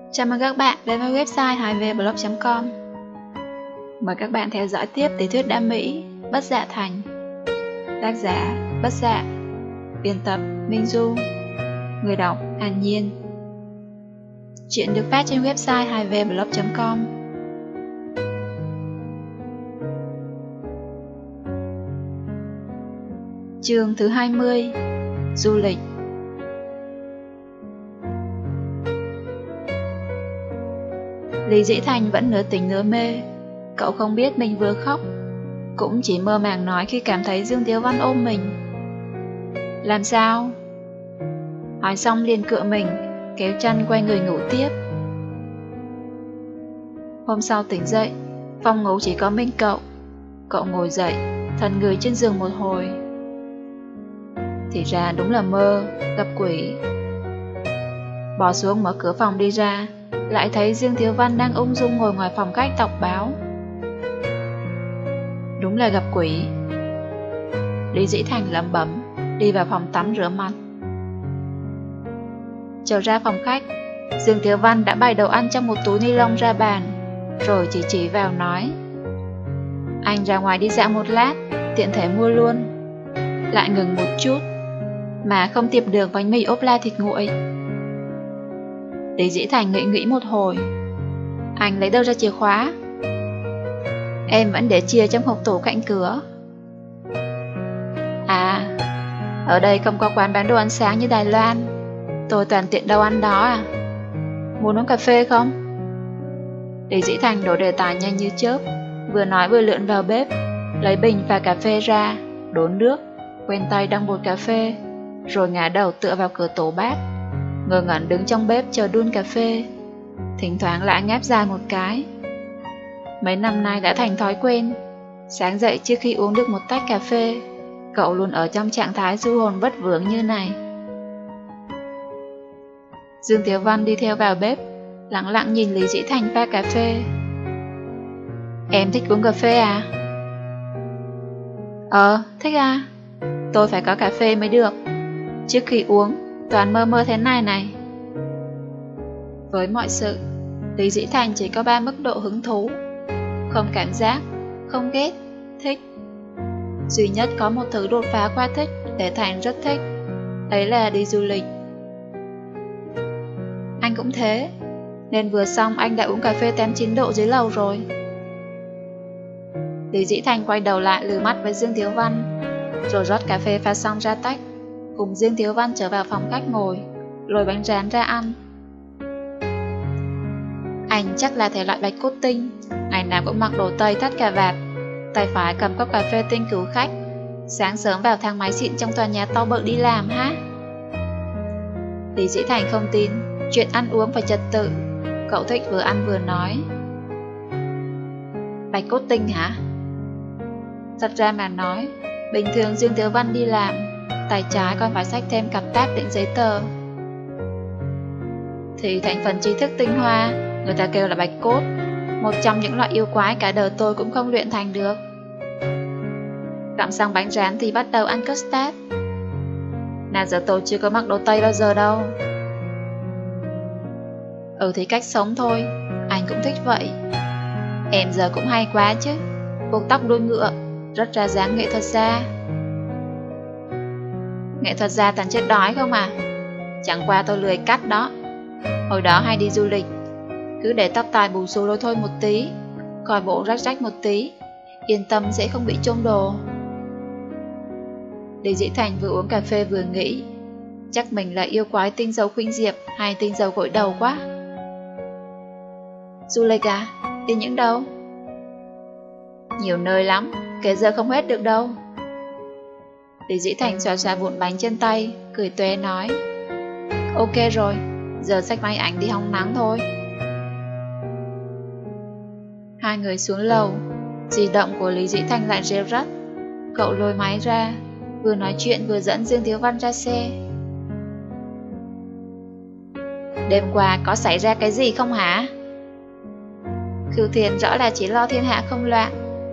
Chào mừng các bạn đến với website haiveblog.com. Mời các bạn theo dõi tiếp tiểu thuyết đam mỹ Bất Dạ Thành. Tác giả Bất Dạ, biên tập Minh Du, người đọc An Nhiên. Chuyện được phát trên website haiveblog.com. Chương thứ 20: Du lịch. Lý Dĩ Thành vẫn nửa tỉnh nửa mê. Cậu không biết mình vừa khóc, cũng chỉ mơ màng nói khi cảm thấy Dương Tiếu Văn ôm mình. Làm sao? Hỏi xong liền cựa mình, kéo chân quay người ngủ tiếp. Hôm sau tỉnh dậy, phòng ngủ chỉ có mình cậu. Cậu ngồi dậy, thần người trên giường một hồi. Thì ra đúng là mơ, gặp quỷ. Bỏ xuống mở cửa phòng đi ra, lại thấy Dương Thiếu Văn đang ung dung ngồi ngoài phòng khách đọc báo. Đúng là gặp quỷ. Lý Dĩ Thành lẩm bẩm, đi vào phòng tắm rửa mặt. Trở ra phòng khách, Dương Thiếu Văn đã bày đồ ăn trong một túi ni lông ra bàn, rồi chỉ vào nói: Anh ra ngoài đi dạo một lát, tiện thể mua luôn. Lại ngừng một chút, mà không tìm được bánh mì ốp la thịt nguội. Lý Dĩ Thành nghĩ một hồi. Anh lấy đâu ra chìa khóa? Em vẫn để chìa trong hộp tủ cạnh cửa. À, ở đây không có quán bán đồ ăn sáng như Đài Loan. Tôi toàn tiện đâu ăn đó à. Muốn uống cà phê không? Lý Dĩ Thành đổ đề tài nhanh như chớp, vừa nói vừa lượn vào bếp, lấy bình pha cà phê ra, đổ nước, quen tay đong bột cà phê, rồi ngả đầu tựa vào cửa tủ bát, ngơ ngẩn đứng trong bếp chờ đun cà phê, thỉnh thoảng lại ngáp dài một cái. Mấy năm nay đã thành thói quen, sáng dậy trước khi uống được một tách cà phê, cậu luôn ở trong trạng thái du hồn vất vưởng như này. Dương Tiếu Văn đi theo vào bếp, lặng lặng nhìn Lý Dĩ Thành pha cà phê. Em thích uống cà phê à? Thích à? Tôi phải có cà phê mới được. Trước khi uống, toàn mơ thế này này. Với mọi sự, Lý Dĩ Thành chỉ có 3 mức độ hứng thú: không cảm giác, không ghét, thích. Duy nhất có một thứ đột phá qua thích để Thành rất thích, ấy là đi du lịch. Anh cũng thế, nên vừa xong anh đã uống cà phê 89 độ dưới lầu rồi. Lý Dĩ Thành quay đầu lại lừ mắt với Dương Thiếu Văn, rồi rót cà phê pha xong ra tách, cùng Dương Thiếu Văn trở vào phòng khách ngồi, lôi bánh rán ra ăn. Anh chắc là thể loại bạch cốt tinh, ngày nào cũng mặc đồ tây thắt cà vạt, tay phải cầm cốc cà phê tinh cứu khách, sáng sớm vào thang máy xịn trong tòa nhà to bự đi làm hả? Lý Dĩ Thành không tin, chuyện ăn uống phải trật tự. Cậu thích vừa ăn vừa nói. Bạch cốt tinh hả? Thật ra mà nói, bình thường Dương Tiếu Văn đi làm, tay trái còn phải xách thêm cặp táp đựng giấy tờ. Thì thành phần trí thức tinh hoa, người ta kêu là bạch cốt, một trong những loại yêu quái cả đời tôi cũng không luyện thành được. Gặm xong bánh rán thì bắt đầu ăn custard. Nào giờ tôi chưa có mặc đồ tây bao giờ đâu. Thì cách sống thôi, anh cũng thích vậy. Em giờ cũng hay quá chứ, buộc tóc đuôi ngựa, rất ra dáng nghệ thuật gia. Nghệ thuật gia toàn chết đói không à? Chẳng qua tôi lười cắt đó. Hồi đó hay đi du lịch, cứ để tóc tai bù xù lôi thôi một tí, coi bộ rách một tí, yên tâm sẽ không bị chôm đồ. Lý Dĩ Thành vừa uống cà phê vừa nghĩ, chắc mình là yêu quái tinh dầu khuynh diệp hay tinh dầu gội đầu quá. Du lịch à? Đi những đâu? Nhiều nơi lắm, kể giờ không hết được đâu. Lý Dĩ Thành xoa vụn bánh trên tay, cười tuế nói: Ok rồi, giờ xách máy ảnh đi hóng nắng thôi. Hai người xuống lầu, di động của Lý Dĩ Thành lại reo rắt. Cậu lôi máy ra, vừa nói chuyện vừa dẫn Dương Thiếu Văn ra xe. Đêm qua có xảy ra cái gì không hả? Khưu Thiền rõ là chỉ lo thiên hạ không loạn.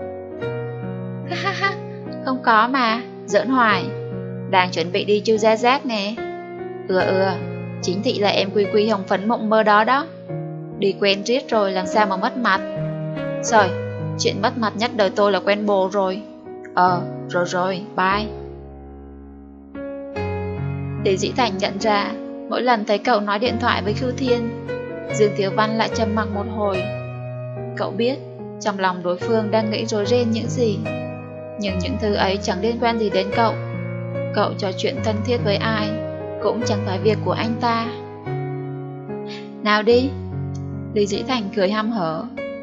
Không có mà, giỡn hoài. Đang chuẩn bị đi Chu Gia Giác nè. Chính thị là em Quy Quy hồng phấn mộng mơ đó đó. Đi quen riết rồi làm sao mà mất mặt. Rồi, chuyện mất mặt nhất đời tôi là quen bồ rồi. Rồi, bye. Lý Dĩ Thành nhận ra, mỗi lần thấy cậu nói điện thoại với Khưu Thiên, Dương Thiếu Văn lại trầm mặc một hồi. Cậu biết, trong lòng đối phương đang nghĩ rối ren những gì, nhưng những thứ ấy chẳng liên quan gì đến cậu. Cậu trò chuyện thân thiết với ai, cũng chẳng phải việc của anh ta. Nào đi. Lý Dĩ Thành cười hăm hở.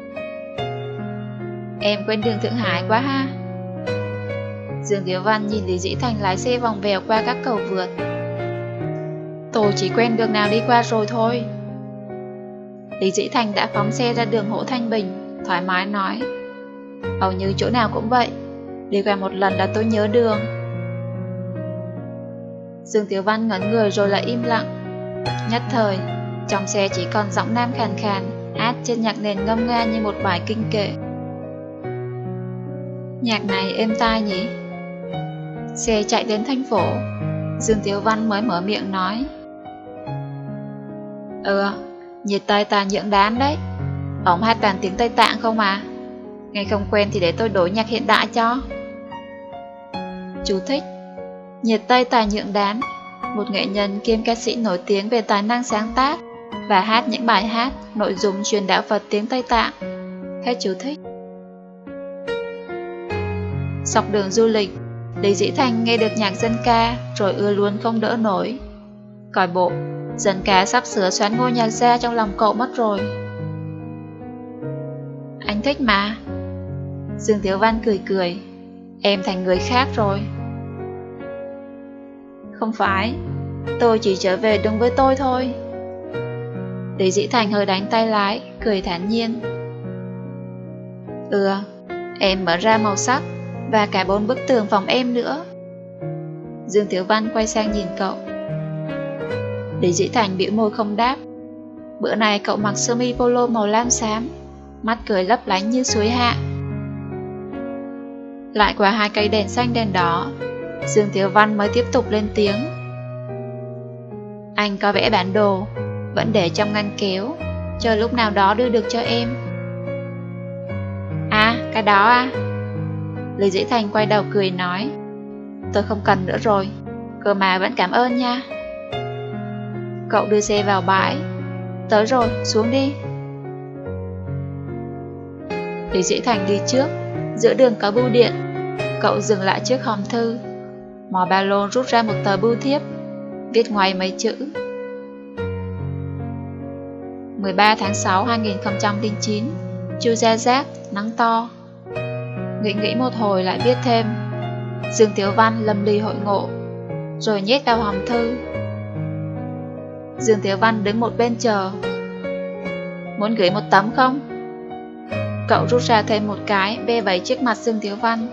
Em quên đường Thượng Hải quá ha. Dương Thiếu Văn nhìn Lý Dĩ Thành lái xe vòng vèo qua các cầu vượt. Tôi chỉ quen đường nào đi qua rồi thôi. Lý Dĩ Thành đã phóng xe ra đường Hỗ Thanh Bình, thoải mái nói. Hầu như chỗ nào cũng vậy, đi qua một lần là tôi nhớ đường. Dương Thiếu Văn ngẩn người rồi lại im lặng. Nhất thời, trong xe chỉ còn giọng nam khàn khàn, hát trên nhạc nền ngâm nga như một bài kinh kệ. Nhạc này êm tai nhỉ? Xe chạy đến thành phố, Dương Thiếu Văn mới mở miệng nói. Nhiệt Tây Tà Nhượng Đán đấy. Ông hát toàn tiếng Tây Tạng không à? Nghe không quen thì để tôi đổi nhạc hiện đại cho. Chú thích: Nhiệt Tây Tà Nhượng Đán, một nghệ nhân kiêm ca sĩ nổi tiếng về tài năng sáng tác và hát những bài hát nội dung truyền đạo Phật tiếng Tây Tạng. Hết chú thích. Dọc đường du lịch, Lý Dĩ Thành nghe được nhạc dân ca rồi ưa luôn không đỡ nổi. Coi bộ, dân ca sắp sửa xoán ngôi nhạc gia trong lòng cậu mất rồi. Anh thích mà. Dương Thiếu Văn cười cười. Em thành người khác rồi. Không phải, tôi chỉ trở về đúng với tôi thôi. Lý Dĩ Thành hơi đánh tay lái, cười thản nhiên. Em mở ra màu sắc và cả 4 bức tường phòng em nữa. Dương Thiếu Văn quay sang nhìn cậu. Lý Dĩ Thành bĩu môi không đáp. Bữa nay cậu mặc sơ mi polo màu lam xám, mắt cười lấp lánh như suối hạ. Lại qua 2 cây đèn xanh đèn đỏ, Dương Thiếu Văn mới tiếp tục lên tiếng. Anh có vẽ bản đồ, vẫn để trong ngăn kéo, chờ lúc nào đó đưa được cho em. À, cái đó à? Lý Dĩ Thành quay đầu cười nói. Tôi không cần nữa rồi, cơ mà vẫn cảm ơn nha. Cậu đưa xe vào bãi. Tới rồi, xuống đi. Lý Dĩ Thành đi trước, giữa đường có bưu điện. Cậu dừng lại trước hòm thư, mò ba lô rút ra một tờ bưu thiếp, viết ngoài mấy chữ: 13 tháng 6 2009, Chu Gia Giác, nắng to. Nghĩ một hồi lại viết thêm: Dương Thiếu Văn lâm ly hội ngộ, rồi nhét vào hòm thư. Dương Thiếu Văn đứng một bên chờ. Muốn gửi một tấm không? Cậu rút ra thêm một cái, ve vẩy trước mặt Dương Thiếu Văn.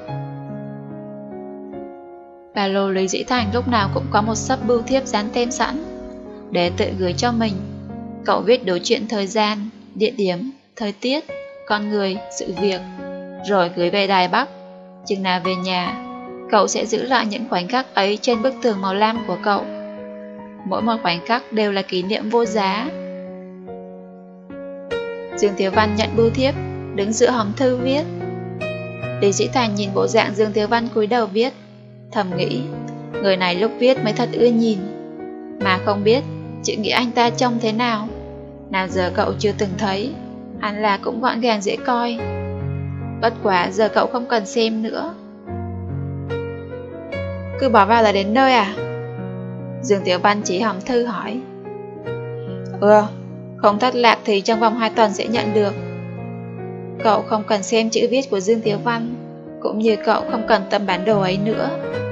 Ba lô Lý Dĩ Thành lúc nào cũng có một xấp bưu thiếp dán tem sẵn, để tự gửi cho mình. Cậu viết đủ chuyện thời gian, địa điểm, thời tiết, con người, sự việc, rồi gửi về Đài Bắc. Chừng nào về nhà, cậu sẽ giữ lại những khoảnh khắc ấy trên bức tường màu lam của cậu. Mỗi một khoảnh khắc đều là kỷ niệm vô giá. Dương Thiếu Văn nhận bưu thiếp, đứng giữa hòm thư viết. Lý Dĩ Thành nhìn bộ dạng Dương Thiếu Văn cúi đầu viết, thầm nghĩ, người này lúc viết mới thật ưa nhìn, mà không biết chữ nghĩa anh ta trông thế nào. Nào giờ cậu chưa từng thấy, hẳn là cũng gọn gàng dễ coi. Bất quá giờ cậu không cần xem nữa. Cứ bỏ vào là đến nơi à? Dương Thiếu Văn chỉ hòm thư hỏi. Không thất lạc thì trong vòng 2 tuần sẽ nhận được. Cậu không cần xem chữ viết của Dương Thiếu Văn, cũng như cậu không cần tấm bản đồ ấy nữa.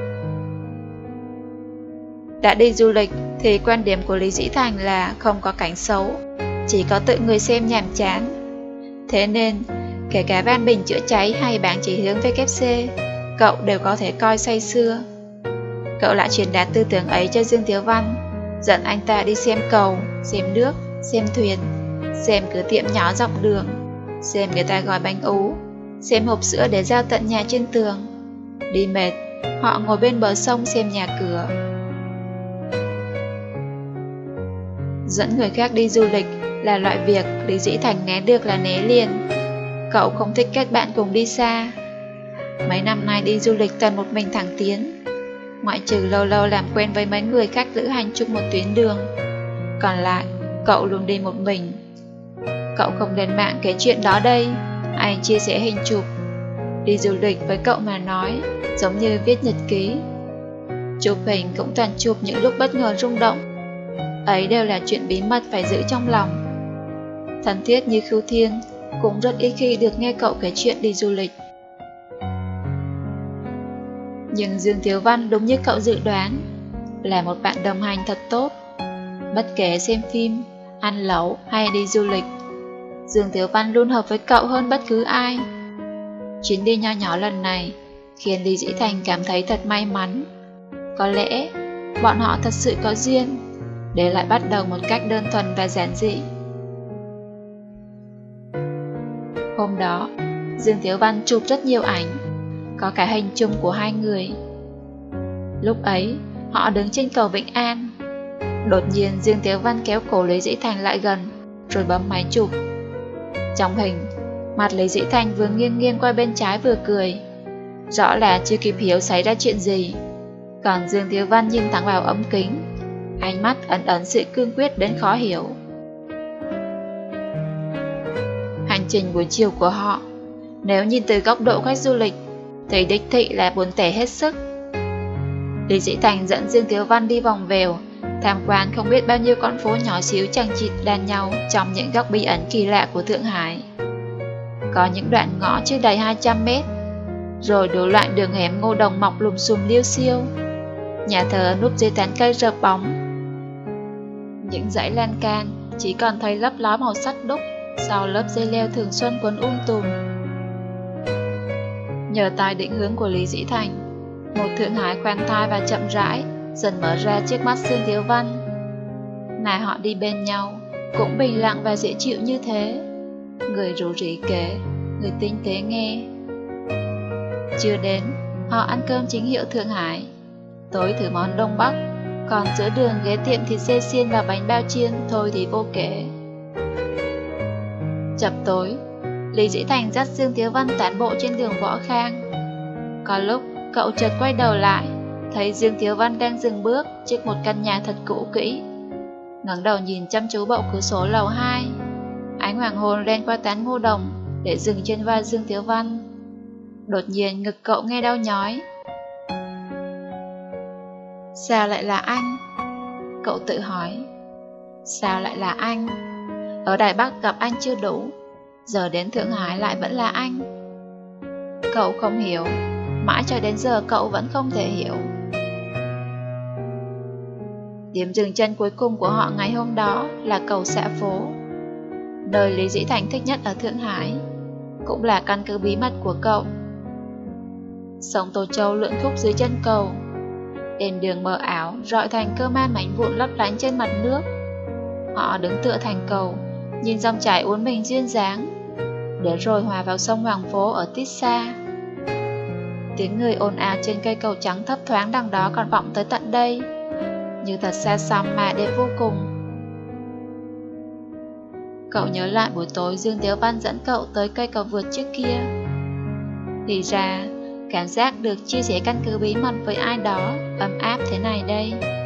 Đã đi du lịch thì quan điểm của Lý Dĩ Thành là không có cảnh xấu, chỉ có tự người xem nhàm chán. Thế nên, kể cả van bình chữa cháy hay bảng chỉ hướng VKC, cậu đều có thể coi say sưa. Cậu lại truyền đạt tư tưởng ấy cho Dương Thiếu Văn, dẫn anh ta đi xem cầu, xem nước, xem thuyền, xem cửa tiệm nhỏ dọc đường, xem người ta gói bánh ú, xem hộp sữa để giao tận nhà trên tường. Đi mệt, họ ngồi bên bờ sông xem nhà cửa. Dẫn người khác đi du lịch là loại việc Lý Dĩ Thành né được là né liền. Cậu không thích kết bạn cùng đi xa. Mấy năm nay đi du lịch toàn một mình thẳng Tiến, ngoại trừ lâu lâu làm quen với mấy người khác lữ hành chung một tuyến đường, còn lại cậu luôn đi một mình. Cậu không lên mạng kể chuyện đó đây, ai chia sẻ hình chụp. Đi du lịch với cậu mà nói giống như viết nhật ký. Chụp hình cũng toàn chụp những lúc bất ngờ rung động. Ấy đều là chuyện bí mật phải giữ trong lòng. Thân thiết như Khưu Thiên cũng rất ít khi được nghe cậu kể chuyện đi du lịch. Nhưng Dương Thiếu Văn đúng như cậu dự đoán, là một bạn đồng hành thật tốt. Bất kể xem phim, ăn lẩu hay đi du lịch, Dương Thiếu Văn luôn hợp với cậu hơn bất cứ ai. Chuyến đi nho nhỏ lần này khiến Lý Dĩ Thành cảm thấy thật may mắn. Có lẽ bọn họ thật sự có duyên, để lại bắt đầu một cách đơn thuần và giản dị. Hôm đó, Dương Thiếu Văn chụp rất nhiều ảnh, có cả hình chung của hai người. Lúc ấy, họ đứng trên cầu Vĩnh An. Đột nhiên Dương Thiếu Văn kéo cổ Lý Dĩ Thành lại gần, rồi bấm máy chụp. Trong hình, mặt Lý Dĩ Thành vừa nghiêng nghiêng qua bên trái vừa cười, rõ là chưa kịp hiểu xảy ra chuyện gì. Còn Dương Thiếu Văn nhìn thẳng vào ống kính, ánh mắt ẩn ẩn sự cương quyết đến khó hiểu. Hành trình buổi chiều của họ, nếu nhìn từ góc độ khách du lịch, thì đích thị là buồn tẻ hết sức. Lý Dĩ Thành dẫn Dương Thiếu Văn đi vòng vèo, tham quan không biết bao nhiêu con phố nhỏ xíu chằng chịt đan nhau trong những góc bí ẩn kỳ lạ của Thượng Hải. Có những đoạn ngõ chưa đầy 200 mét, rồi đủ loại đường hẻm ngô đồng mọc lùm xùm liêu xiêu, nhà thờ núp dưới tán cây rợp bóng. Những dãy lan can chỉ còn thấy lấp ló màu sắt đúc sau lớp dây leo thường xuân quấn tùm. Nhờ tài định hướng của Lý Dĩ Thành, một Thượng Hải khoan thai và chậm rãi dần mở ra trước mắt Dương Thiếu Văn. Này họ đi bên nhau cũng bình lặng và dễ chịu như thế, người rủ rỉ kể, người tinh tế nghe. Chưa đến, họ ăn cơm chính hiệu Thượng Hải, tối thử món Đông Bắc, còn giữa đường ghé tiệm thịt dê xiên và bánh bao chiên thôi thì vô kể. Chập tối, Lý Dĩ Thành dắt Dương Thiếu Văn tản bộ trên đường Võ Khang. Có lúc cậu chợt quay đầu lại, thấy Dương Thiếu Văn đang dừng bước trước một căn nhà thật cũ kỹ, ngẩng đầu nhìn chăm chú bậu cửa sổ lầu 2. Ánh hoàng hôn len qua tán ngô đồng để dừng trên vai Dương Thiếu Văn. Đột nhiên ngực cậu nghe đau nhói. Sao lại là anh? Cậu tự hỏi. Sao lại là anh? Ở Đài Bắc gặp anh chưa đủ, giờ đến Thượng Hải lại vẫn là anh. Cậu không hiểu, mãi cho đến giờ cậu vẫn không thể hiểu. Điểm dừng chân cuối cùng của họ ngày hôm đó là cầu Xạ Phố, nơi Lý Dĩ Thành thích nhất ở Thượng Hải, cũng là căn cứ bí mật của cậu. Sông Tô Châu lượn khúc dưới chân cầu, đèn đường mờ ảo rọi thành cơ man mảnh vụn lấp lánh trên mặt nước. Họ đứng tựa thành cầu, nhìn dòng chảy uốn mình duyên dáng, để rồi hòa vào sông Hoàng Phố ở tít xa. Tiếng người ồn ào trên cây cầu trắng thấp thoáng đằng đó còn vọng tới tận đây, như thật xa xăm mà đẹp vô cùng. Cậu nhớ lại buổi tối Dương Thiếu Văn dẫn cậu tới cây cầu vượt trước kia. Thì ra, cảm giác được chia sẻ căn cứ bí mật với ai đó ấm áp thế này đây.